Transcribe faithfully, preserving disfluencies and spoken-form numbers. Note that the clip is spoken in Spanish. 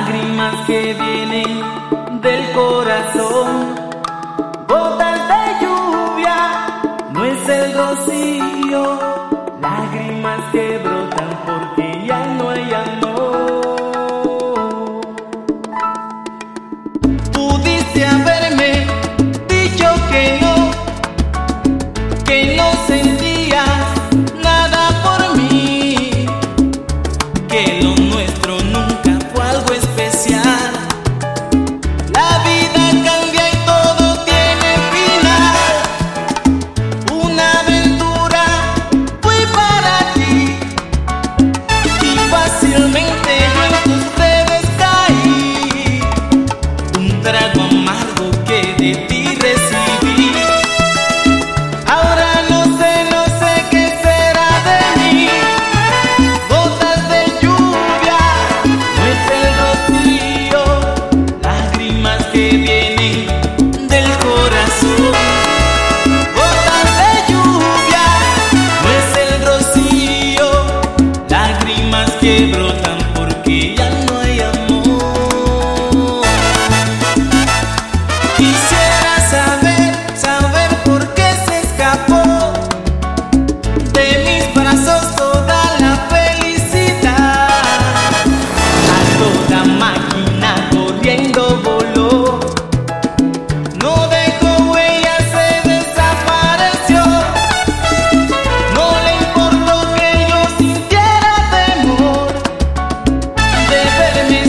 lágrimas que vienen del corazón, gotas de lluvia, no es el rocío, lágrimas que brotan porque ya no hay amor. Pudiste haberme dicho que no, que no sentías nada por mí, que lo nuestro nunca fue algo especial. La vida cambia y todo tiene final. Una aventura fui para ti y fácilmente yo en tus redes caí. Un trago amargo que de ti recibí. Ahora no sé, no sé qué será de mí. Gotas de lluvia, no es el rocío, lágrimas que vienen del corazón. Gotas de lluvia, no es el rocío, lágrimas que brotan porque ya no hay amor. Quisiera saber, saber por qué se escapó de mis brazos toda la felicidad. A toda máquina corriendo voló, no dejó huella, se desapareció. No le importó que yo sintiera temor de verme